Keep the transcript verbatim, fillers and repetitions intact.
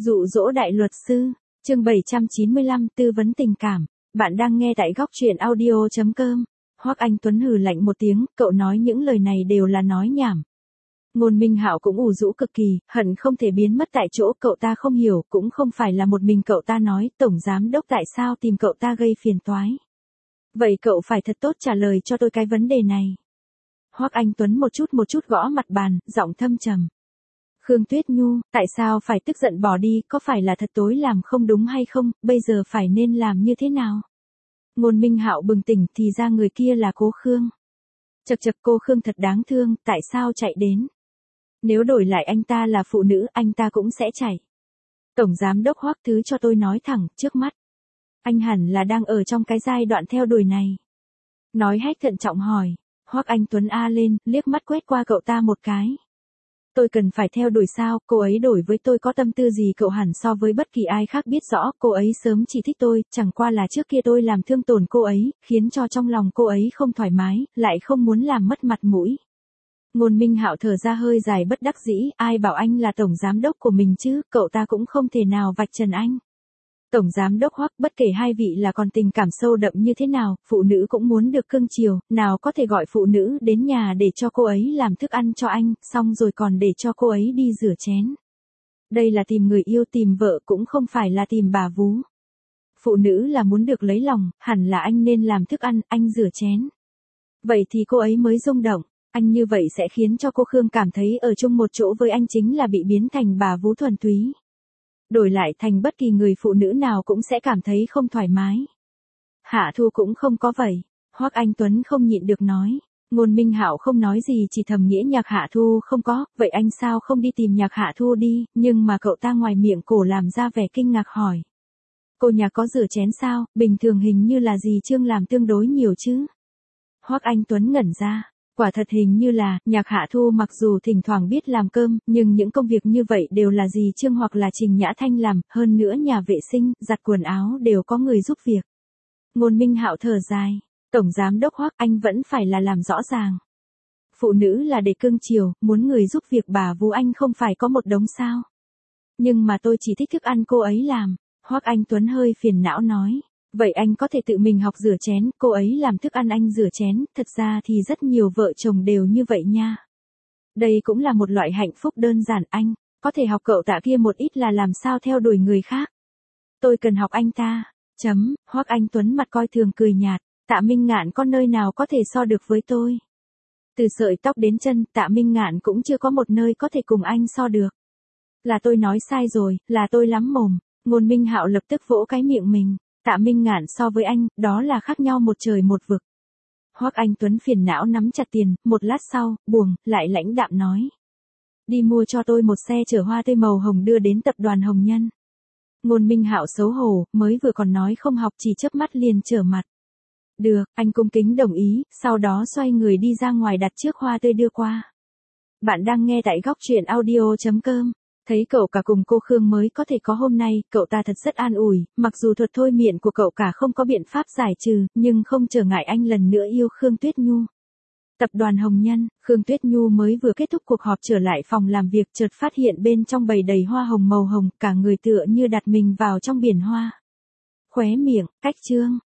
Dụ dỗ đại luật sư, chương bảy trăm chín mươi lăm, tư vấn tình cảm. Bạn đang nghe tại góc truyện audio chấm com. Hoắc Anh Tuấn hừ lạnh một tiếng, cậu nói những lời này đều là nói nhảm. Ngôn Minh Hạo cũng ủ rũ cực kỳ, hận không thể biến mất tại chỗ, cậu ta không hiểu, cũng không phải là một mình cậu ta nói, tổng giám đốc tại sao tìm cậu ta gây phiền toái. Vậy cậu phải thật tốt trả lời cho tôi cái vấn đề này. Hoắc Anh Tuấn một chút một chút gõ mặt bàn, giọng thâm trầm. Khương Tuyết Nhu, tại sao phải tức giận bỏ đi, có phải là thật tối làm không đúng hay không, bây giờ phải nên làm như thế nào? Ngôn Minh Hạo bừng tỉnh, thì ra người kia là Cố Khương. Chậc chậc, cô Khương thật đáng thương, tại sao chạy đến? Nếu đổi lại anh ta là phụ nữ, anh ta cũng sẽ chạy. Tổng giám đốc Hoắc, thứ cho tôi nói thẳng, trước mắt. Anh hẳn là đang ở trong cái giai đoạn theo đuổi này. Nói hết thận trọng hỏi. Hoắc Anh Tuấn a lên, liếc mắt quét qua cậu ta một cái. Tôi cần phải theo đuổi sao, cô ấy đổi với tôi có tâm tư gì cậu hẳn so với bất kỳ ai khác biết rõ, cô ấy sớm chỉ thích tôi, chẳng qua là trước kia tôi làm thương tổn cô ấy, khiến cho trong lòng cô ấy không thoải mái, lại không muốn làm mất mặt mũi. Ngôn Minh Hạo thở ra hơi dài bất đắc dĩ, ai bảo anh là tổng giám đốc của mình chứ, cậu ta cũng không thể nào vạch trần anh. Tổng giám đốc Hoắc, bất kể hai vị là còn tình cảm sâu đậm như thế nào, phụ nữ cũng muốn được cưng chiều, nào có thể gọi phụ nữ đến nhà để cho cô ấy làm thức ăn cho anh, xong rồi còn để cho cô ấy đi rửa chén. Đây là tìm người yêu, tìm vợ, cũng không phải là tìm bà vú. Phụ nữ là muốn được lấy lòng, hẳn là anh nên làm thức ăn, anh rửa chén. Vậy thì cô ấy mới rung động, anh như vậy sẽ khiến cho cô Khương cảm thấy ở chung một chỗ với anh chính là bị biến thành bà vú thuần túy. Đổi lại thành bất kỳ người phụ nữ nào cũng sẽ cảm thấy không thoải mái. Hạ Thu cũng không có vậy. Hoắc Anh Tuấn không nhịn được nói. Ngôn Minh Hạo không nói gì, chỉ thầm nghĩa Nhạc Hạ Thu không có, vậy anh sao không đi tìm Nhạc Hạ Thu đi, nhưng mà cậu ta ngoài miệng cổ làm ra vẻ kinh ngạc hỏi. Cô Nhạc có rửa chén sao, bình thường hình như là dì Trương làm tương đối nhiều chứ. Hoắc Anh Tuấn ngẩn ra. Quả thật hình như là, Nhạc Hạ Thu mặc dù thỉnh thoảng biết làm cơm, nhưng những công việc như vậy đều là dì Trương hoặc là Trình Nhã Thanh làm, hơn nữa nhà vệ sinh, giặt quần áo đều có người giúp việc. Ngôn Minh Hạo thở dài, tổng giám đốc Hoắc, anh vẫn phải là làm rõ ràng. Phụ nữ là để cưng chiều, muốn người giúp việc bà vú anh không phải có một đống sao. Nhưng mà tôi chỉ thích thức ăn cô ấy làm, Hoắc Anh Tuấn hơi phiền não nói. Vậy anh có thể tự mình học rửa chén, cô ấy làm thức ăn anh rửa chén, thật ra thì rất nhiều vợ chồng đều như vậy nha. Đây cũng là một loại hạnh phúc đơn giản, anh, có thể học cậu tạ kia một ít là làm sao theo đuổi người khác. Tôi cần học anh ta, chấm, Hoắc Anh Tuấn mặt coi thường cười nhạt, Tạ Minh Ngạn có nơi nào có thể so được với tôi. Từ sợi tóc đến chân, Tạ Minh Ngạn cũng chưa có một nơi có thể cùng anh so được. Là tôi nói sai rồi, là tôi lắm mồm, Ngôn Minh Hạo lập tức vỗ cái miệng mình. Tạ Minh Ngạn so với anh, đó là khác nhau một trời một vực. Hoắc Anh Tuấn phiền não nắm chặt tiền, một lát sau, buồn, lại lãnh đạm nói. Đi mua cho tôi một xe chở hoa tươi màu hồng đưa đến tập đoàn Hồng Nhân. Ngôn Minh Hạo xấu hổ, mới vừa còn nói không học chỉ chớp mắt liền trở mặt. Được, anh cung kính đồng ý, sau đó xoay người đi ra ngoài đặt chiếc hoa tươi đưa qua. Bạn đang nghe tại góc truyện audio chấm com. Thấy cậu cả cùng cô Khương mới có thể có hôm nay, cậu ta thật rất an ủi, mặc dù thuật thôi miệng của cậu cả không có biện pháp giải trừ, nhưng không trở ngại anh lần nữa yêu Khương Tuyết Nhu. Tập đoàn Hồng Nhân, Khương Tuyết Nhu mới vừa kết thúc cuộc họp trở lại phòng làm việc, chợt phát hiện bên trong bầy đầy hoa hồng màu hồng, cả người tựa như đặt mình vào trong biển hoa. Khóe miệng, cách trương,